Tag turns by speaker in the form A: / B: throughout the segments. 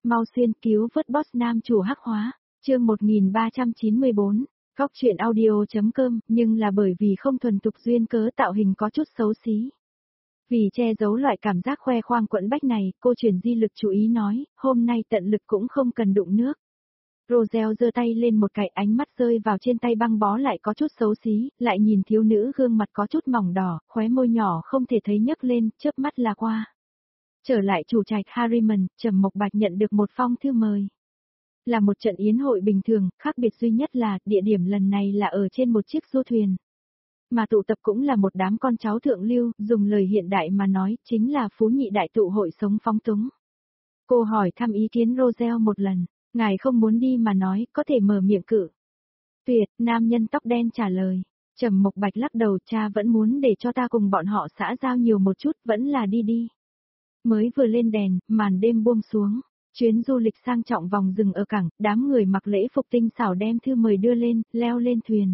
A: mau xuyên cứu vớt boss nam chủ hắc hóa, chương 1394, góc truyện audio.com, nhưng là bởi vì không thuần tục duyên cớ tạo hình có chút xấu xí. Vì che giấu loại cảm giác khoe khoang quẫn bách này, cô chuyển di lực chú ý nói, hôm nay tận lực cũng không cần đụng nước. Roselle giơ tay lên một cái, ánh mắt rơi vào trên tay băng bó lại có chút xấu xí, lại nhìn thiếu nữ gương mặt có chút mỏng đỏ, khóe môi nhỏ không thể thấy nhấc lên, chớp mắt là qua. Trở lại chủ trạch Harriman, Trầm Mộc Bạch nhận được một phong thư mời. Là một trận yến hội bình thường, khác biệt duy nhất là, địa điểm lần này là ở trên một chiếc du thuyền. Mà tụ tập cũng là một đám con cháu thượng lưu, dùng lời hiện đại mà nói, chính là phú nhị đại tụ hội sống phóng túng. Cô hỏi thăm ý kiến Roselle một lần, ngài không muốn đi mà nói, có thể mở miệng cự. Tuyệt, nam nhân tóc đen trả lời. Trầm Mộc Bạch lắc đầu, cha vẫn muốn để cho ta cùng bọn họ xã giao nhiều một chút, vẫn là đi đi. Mới vừa lên đèn, màn đêm buông xuống. Chuyến du lịch sang trọng vòng rừng ở cảng, đám người mặc lễ phục tinh xảo đem thư mời đưa lên, leo lên thuyền.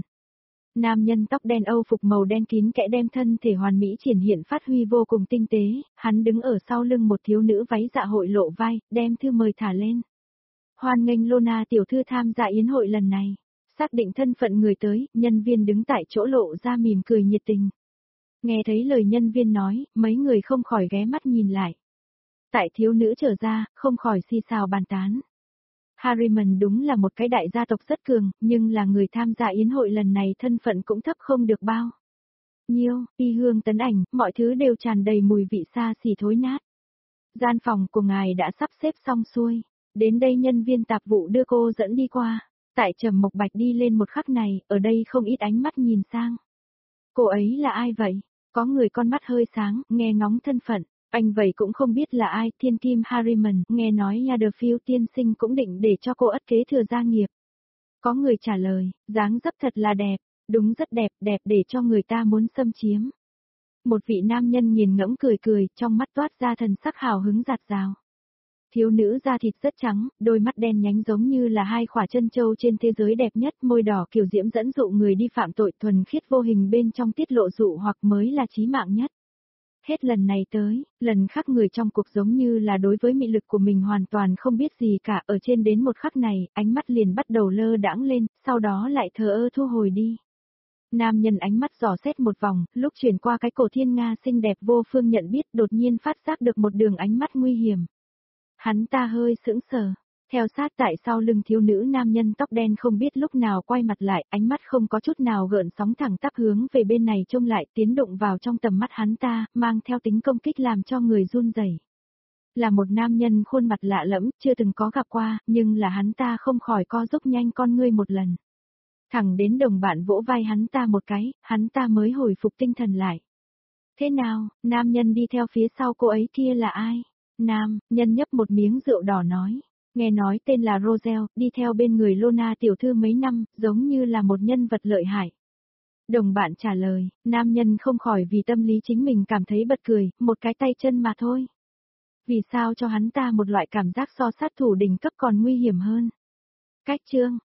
A: Nam nhân tóc đen Âu phục màu đen kín kẽ đem thân thể hoàn mỹ triển hiện phát huy vô cùng tinh tế, hắn đứng ở sau lưng một thiếu nữ váy dạ hội lộ vai, đem thư mời thả lên. Hoan nghênh Lona tiểu thư tham gia yến hội lần này. Xác định thân phận người tới, nhân viên đứng tại chỗ lộ ra mỉm cười nhiệt tình. Nghe thấy lời nhân viên nói, mấy người không khỏi ghé mắt nhìn lại. Tại thiếu nữ trở ra, không khỏi xì xào bàn tán. Harriman đúng là một cái đại gia tộc rất cường, nhưng là người tham gia yến hội lần này thân phận cũng thấp không được bao nhiêu, y hương tấn ảnh, mọi thứ đều tràn đầy mùi vị xa xỉ thối nát. Gian phòng của ngài đã sắp xếp xong xuôi, đến đây nhân viên tạp vụ đưa cô dẫn đi qua. Tại Trầm Mộc Bạch đi lên một khắc này, ở đây không ít ánh mắt nhìn sang. Cô ấy là ai vậy? Có người con mắt hơi sáng, nghe ngóng thân phận. Anh vậy cũng không biết là ai, thiên kim Harriman, nghe nói Yadderfield tiên sinh cũng định để cho cô ất kế thừa gia nghiệp. Có người trả lời, dáng dấp thật là đẹp, đúng rất đẹp, đẹp để cho người ta muốn xâm chiếm. Một vị nam nhân nghiền ngẫm cười cười, trong mắt toát ra thần sắc hào hứng giạt rào. Thiếu nữ da thịt rất trắng, đôi mắt đen nhánh giống như là hai khỏa chân châu trên thế giới đẹp nhất, môi đỏ kiều diễm dẫn dụ người đi phạm tội, thuần khiết vô hình bên trong tiết lộ dụ hoặc mới là chí mạng nhất. Hết lần này tới, lần khác người trong cuộc giống như là đối với mị lực của mình hoàn toàn không biết gì cả, ở trên đến một khắc này, ánh mắt liền bắt đầu lơ đãng lên, sau đó lại thờ ơ thu hồi đi. Nam nhân ánh mắt dò xét một vòng, lúc chuyển qua cái cổ thiên nga xinh đẹp vô phương nhận biết, đột nhiên phát giác được một đường ánh mắt nguy hiểm. Hắn ta hơi sững sờ, theo sát tại sau lưng thiếu nữ nam nhân tóc đen không biết lúc nào quay mặt lại, ánh mắt không có chút nào gợn sóng thẳng tắp hướng về bên này trông lại, tiến đụng vào trong tầm mắt hắn ta, mang theo tính công kích làm cho người run rẩy. Là một nam nhân khuôn mặt lạ lẫm, chưa từng có gặp qua, nhưng là hắn ta không khỏi co rúm nhanh con ngươi một lần. Thẳng đến đồng bạn vỗ vai hắn ta một cái, hắn ta mới hồi phục tinh thần lại. Thế nào, nam nhân đi theo phía sau cô ấy kia là ai? Nam, nhân nhấp một miếng rượu đỏ nói. Nghe nói tên là Roselle, đi theo bên người Lona tiểu thư mấy năm, giống như là một nhân vật lợi hại. Đồng bạn trả lời, nam nhân không khỏi vì tâm lý chính mình cảm thấy bật cười, một cái tay chân mà thôi. Vì sao cho hắn ta một loại cảm giác so sát thủ đỉnh cấp còn nguy hiểm hơn? Cách chương,